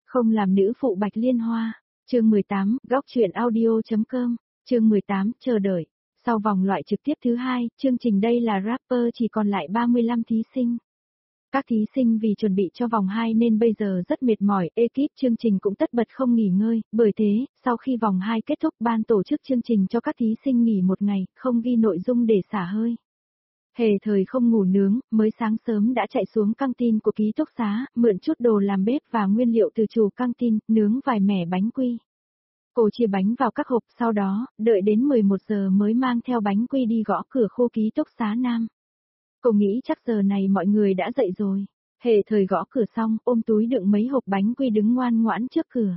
Không làm nữ phụ Bạch Liên Hoa. Chương 18, góc truyện audio.com. Chương 18, chờ đợi. Sau vòng loại trực tiếp thứ 2, chương trình đây là rapper chỉ còn lại 35 thí sinh. Các thí sinh vì chuẩn bị cho vòng 2 nên bây giờ rất mệt mỏi, ekip chương trình cũng tất bật không nghỉ ngơi, bởi thế, sau khi vòng 2 kết thúc ban tổ chức chương trình cho các thí sinh nghỉ một ngày, không ghi nội dung để xả hơi. Hề thời không ngủ nướng, mới sáng sớm đã chạy xuống căng tin của ký túc xá, mượn chút đồ làm bếp và nguyên liệu từ chủ căng tin, nướng vài mẻ bánh quy. Cô chia bánh vào các hộp, sau đó, đợi đến 11 giờ mới mang theo bánh quy đi gõ cửa khu ký túc xá nam. Cô nghĩ chắc giờ này mọi người đã dậy rồi. Hề thời gõ cửa xong, ôm túi đựng mấy hộp bánh quy đứng ngoan ngoãn trước cửa.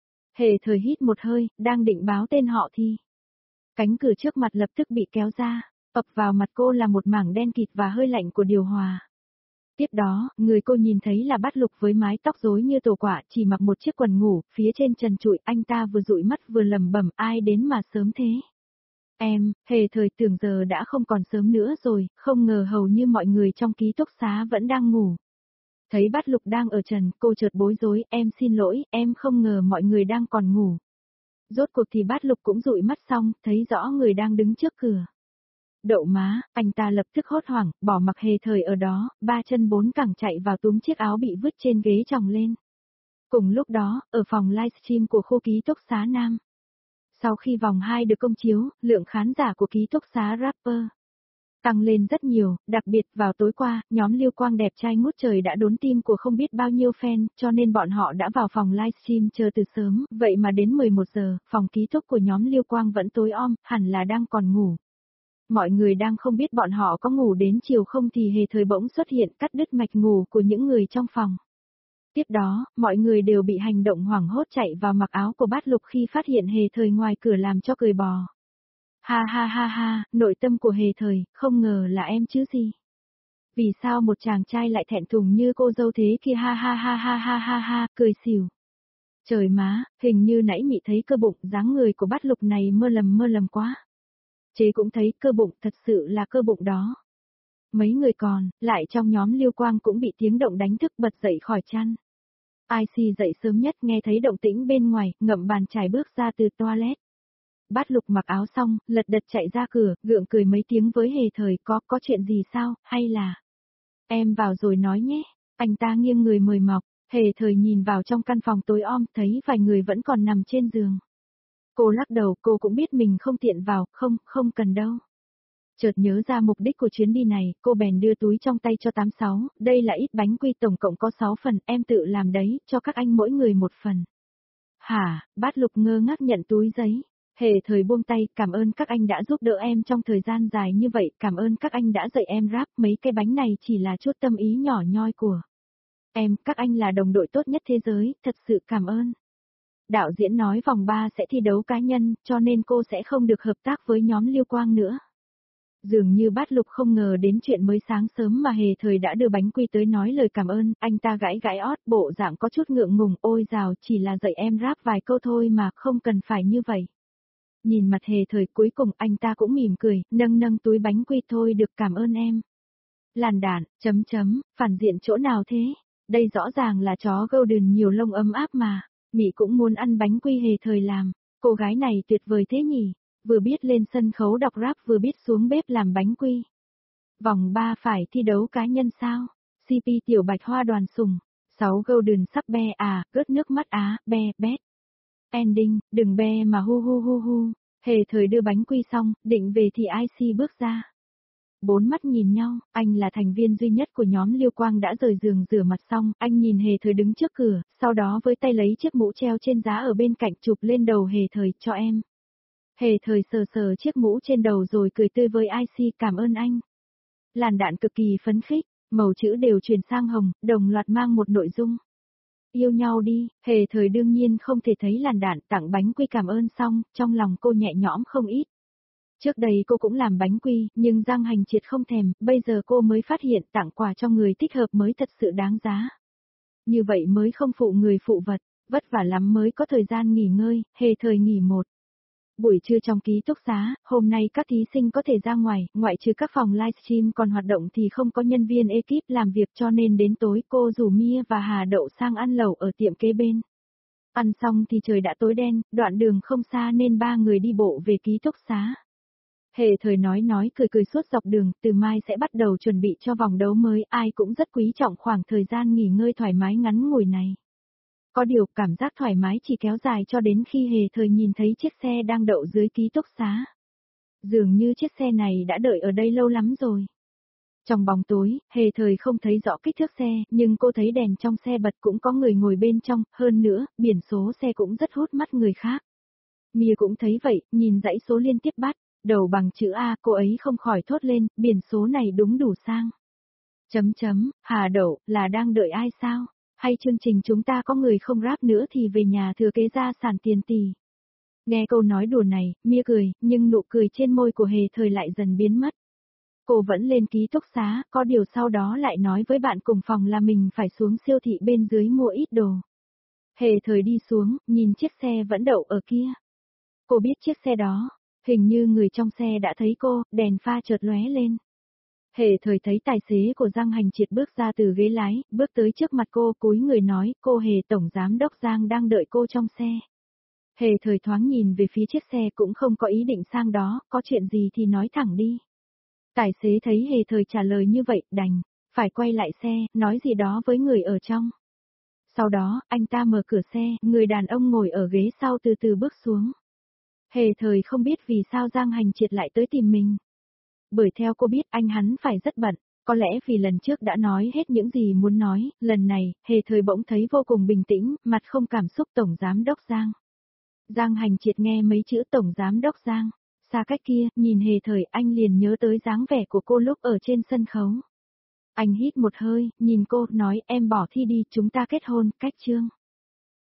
Hề thời hít một hơi, đang định báo tên họ thì cánh cửa trước mặt lập tức bị kéo ra, ập vào mặt cô là một mảng đen kịt và hơi lạnh của điều hòa. Tiếp đó, người cô nhìn thấy là Bát Lục với mái tóc rối như tổ quả, chỉ mặc một chiếc quần ngủ, phía trên trần trụi, anh ta vừa dụi mắt vừa lẩm bẩm, ai đến mà sớm thế. Em, hề thời tưởng giờ đã không còn sớm nữa rồi, không ngờ hầu như mọi người trong ký túc xá vẫn đang ngủ. Thấy Bát Lục đang ở trần, cô chợt bối rối, em xin lỗi, em không ngờ mọi người đang còn ngủ. Rốt cuộc thì Bát Lục cũng dụi mắt xong, thấy rõ người đang đứng trước cửa. Đậu má, anh ta lập tức hốt hoảng, bỏ mặc hề thời ở đó, ba chân bốn cẳng chạy vào túm chiếc áo bị vứt trên ghế chồng lên. Cùng lúc đó, ở phòng livestream của khu ký túc xá nam. Sau khi vòng 2 được công chiếu, lượng khán giả của ký túc xá rapper tăng lên rất nhiều, đặc biệt vào tối qua, nhóm Lưu Quang đẹp trai ngút trời đã đốn tim của không biết bao nhiêu fan, cho nên bọn họ đã vào phòng livestream chờ từ sớm, vậy mà đến 11 giờ, phòng ký túc của nhóm Lưu Quang vẫn tối om, hẳn là đang còn ngủ. Mọi người đang không biết bọn họ có ngủ đến chiều không thì hề thời bỗng xuất hiện cắt đứt mạch ngủ của những người trong phòng. Tiếp đó, mọi người đều bị hành động hoảng hốt chạy vào mặc áo của Bát Lục khi phát hiện hề thời ngoài cửa làm cho cười bò. Ha ha ha ha, nội tâm của hề thời, không ngờ là em chứ gì. Vì sao một chàng trai lại thẹn thùng như cô dâu thế kia, ha ha ha ha ha ha ha, cười xỉu. Trời má, hình như nãy mị thấy cơ bụng, dáng người của Bát Lục này mơ lầm quá. Chế cũng thấy cơ bụng, thật sự là cơ bụng đó. Mấy người còn, lại trong nhóm Lưu Quang cũng bị tiếng động đánh thức bật dậy khỏi chăn. IC dậy sớm nhất nghe thấy động tĩnh bên ngoài, ngậm bàn chải bước ra từ toilet. Bát Lục mặc áo xong, lật đật chạy ra cửa, gượng cười mấy tiếng với hề thời, có chuyện gì sao, hay là em vào rồi nói nhé. Anh ta nghiêng người mời mọc, hề thời nhìn vào trong căn phòng tối om, thấy vài người vẫn còn nằm trên giường. Cô lắc đầu, cô cũng biết mình không tiện vào, không cần đâu. Chợt nhớ ra mục đích của chuyến đi này, cô bèn đưa túi trong tay cho 86, đây là ít bánh quy tổng cộng có 6 phần, em tự làm đấy, cho các anh mỗi người một phần. Hả, Bát Lục ngơ ngác nhận túi giấy. Hề thời buông tay, cảm ơn các anh đã giúp đỡ em trong thời gian dài như vậy, cảm ơn các anh đã dạy em rap, mấy cái bánh này chỉ là chút tâm ý nhỏ nhoi của em, các anh là đồng đội tốt nhất thế giới, thật sự cảm ơn. Đạo diễn nói vòng 3 sẽ thi đấu cá nhân, cho nên cô sẽ không được hợp tác với nhóm Lưu Quang nữa. Dường như Bát Lục không ngờ đến chuyện mới sáng sớm mà hề thời đã đưa bánh quy tới nói lời cảm ơn, anh ta gãi ót, bộ dạng có chút ngượng ngùng, ôi dào, chỉ là dạy em rap vài câu thôi mà, không cần phải như vậy. Nhìn mặt hề thời cuối cùng anh ta cũng mỉm cười, nâng túi bánh quy thôi được cảm ơn em. Làn đạn, phản diện chỗ nào thế? Đây rõ ràng là chó Golden nhiều lông ấm áp mà. Mị cũng muốn ăn bánh quy hề thời làm. Cô gái này tuyệt vời thế nhỉ? Vừa biết lên sân khấu đọc rap vừa biết xuống bếp làm bánh quy. Vòng 3 phải thi đấu cá nhân sao? CP Tiểu Bạch Hoa Đoàn Sùng. 6 Golden sắp be à, gớt nước mắt á, be, bét. Ending, đừng be mà hu. Hề thời đưa bánh quy xong, định về thì IC bước ra. Bốn mắt nhìn nhau, anh là thành viên duy nhất của nhóm Lưu Quang đã rời giường rửa mặt xong, anh nhìn hề thời đứng trước cửa, sau đó với tay lấy chiếc mũ treo trên giá ở bên cạnh chụp lên đầu hề thời, cho em. Hề thời sờ chiếc mũ trên đầu rồi cười tươi với IC, cảm ơn anh. Làn đạn cực kỳ phấn khích, màu chữ đều chuyển sang hồng, đồng loạt mang một nội dung. Yêu nhau đi, hề thời đương nhiên không thể thấy làn đạn tặng bánh quy cảm ơn xong, trong lòng cô nhẹ nhõm không ít. Trước đây cô cũng làm bánh quy, nhưng Giang Hành Triệt không thèm, bây giờ cô mới phát hiện tặng quà cho người thích hợp mới thật sự đáng giá. Như vậy mới không phụ người phụ vật, vất vả lắm mới có thời gian nghỉ ngơi, hề thời nghỉ một. Buổi trưa trong ký túc xá, hôm nay các thí sinh có thể ra ngoài, ngoại trừ các phòng livestream còn hoạt động thì không có nhân viên ekip làm việc cho nên đến tối cô rủ Mia và Hà Đậu sang ăn lẩu ở tiệm kế bên. Ăn xong thì trời đã tối đen, đoạn đường không xa nên ba người đi bộ về ký túc xá. Hề thời nói cười suốt dọc đường, từ mai sẽ bắt đầu chuẩn bị cho vòng đấu mới, ai cũng rất quý trọng khoảng thời gian nghỉ ngơi thoải mái ngắn ngủi này. Có điều cảm giác thoải mái chỉ kéo dài cho đến khi Hề thời nhìn thấy chiếc xe đang đậu dưới ký túc xá. Dường như chiếc xe này đã đợi ở đây lâu lắm rồi. Trong bóng tối, Hề thời không thấy rõ kích thước xe, nhưng cô thấy đèn trong xe bật cũng có người ngồi bên trong, hơn nữa, biển số xe cũng rất hút mắt người khác. Mia cũng thấy vậy, nhìn dãy số liên tiếp bắt, đầu bằng chữ A, cô ấy không khỏi thốt lên, biển số này đúng đủ sang. Hà Đậu, là đang đợi ai sao? Hay chương trình chúng ta có người không rap nữa thì về nhà thừa kế gia sản tiền tỷ. Nghe câu nói đùa này, Mia cười, nhưng nụ cười trên môi của Hề thời lại dần biến mất. Cô vẫn lên ký túc xá, có điều sau đó lại nói với bạn cùng phòng là mình phải xuống siêu thị bên dưới mua ít đồ. Hề thời đi xuống, nhìn chiếc xe vẫn đậu ở kia. Cô biết chiếc xe đó, hình như người trong xe đã thấy cô, đèn pha chợt lóe lên. Hề thời thấy tài xế của Giang Hành Triệt bước ra từ ghế lái, bước tới trước mặt cô, cúi người nói, cô Hề tổng giám đốc Giang đang đợi cô trong xe. Hề thời thoáng nhìn về phía chiếc xe cũng không có ý định sang đó, có chuyện gì thì nói thẳng đi. Tài xế thấy Hề thời trả lời như vậy, đành phải quay lại xe, nói gì đó với người ở trong. Sau đó, anh ta mở cửa xe, người đàn ông ngồi ở ghế sau từ từ bước xuống. Hề thời không biết vì sao Giang Hành Triệt lại tới tìm mình. Bởi theo cô biết anh hắn phải rất bận, có lẽ vì lần trước đã nói hết những gì muốn nói, lần này, Hề thời bỗng thấy vô cùng bình tĩnh, mặt không cảm xúc tổng giám đốc Giang. Giang Hành Triệt nghe mấy chữ tổng giám đốc Giang, xa cách kia, nhìn Hề thời anh liền nhớ tới dáng vẻ của cô lúc ở trên sân khấu. Anh hít một hơi, nhìn cô, nói em bỏ thi đi, chúng ta kết hôn, cách chương.